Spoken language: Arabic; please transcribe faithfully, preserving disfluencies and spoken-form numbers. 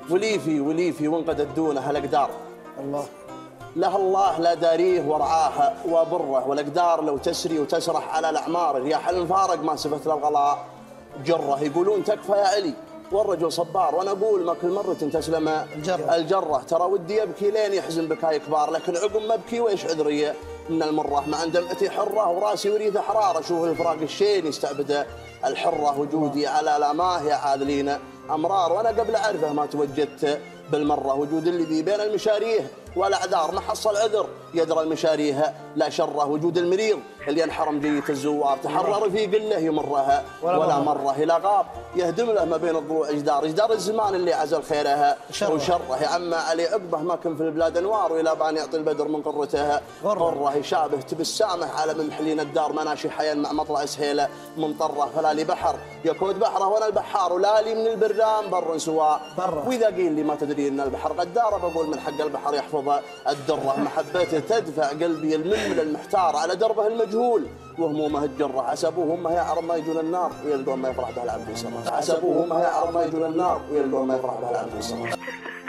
وليفي وليفي وانقدت دونه الأقدار. الله. له الله لا داريه ورعاه وبره، والأقدار لو تسري وتسرح على الأعمار، رياح المفارق ما سفت للغلاء جره. يقولون تكفى يا علي والرجل صبار، وانا اقول ما كل مره تسلم الجره. الجره ترى ودي يبكي لين يحزن بكاي كبار، لكن عقب ما ابكي وايش عذري من المره، مع دمعتي حره وراسي وريث حراره، اشوف الفراق الشين يستعبد الحره، وجودي على لا ما هي عاذلين امرار، وانا قبل اعرفه ما توجدت بالمره، وجود الذي بين المشاريه والاعذار ما حصل عذر يدرى المشاريه لا شره، وجود المريض اللي ينحرم جية الزوار تحرر في قله يمرها ولا مره، الى غاب يهدم له ما بين الضلوع جدار، جدار الزمان اللي عزل خيرها وشره، يا عما علي عقبه ما كن في البلاد انوار، والى بان يعطي البدر من قرتها غره، يشابه تبسامه على ممحلين الدار، مناشي حيا مع مطلع سهيله ممطره، فلا لي بحر يكود بحره ولا البحار، ولا لي من البرام بر سواء، واذا قيل لي ما تدري ان البحر غدار، بقول من حق البحر يحفظ الدره، محبته تدفع قلبي المنمل المحتار على دربه المجهول، وهمومه الجره، عسبوهم ما يعرف ما يجون النار ويلقون ما يفرح به العبد يسره، عسبوهم ما يعرف ما يجون النار ويلقون ما يفرح به العبد يسره.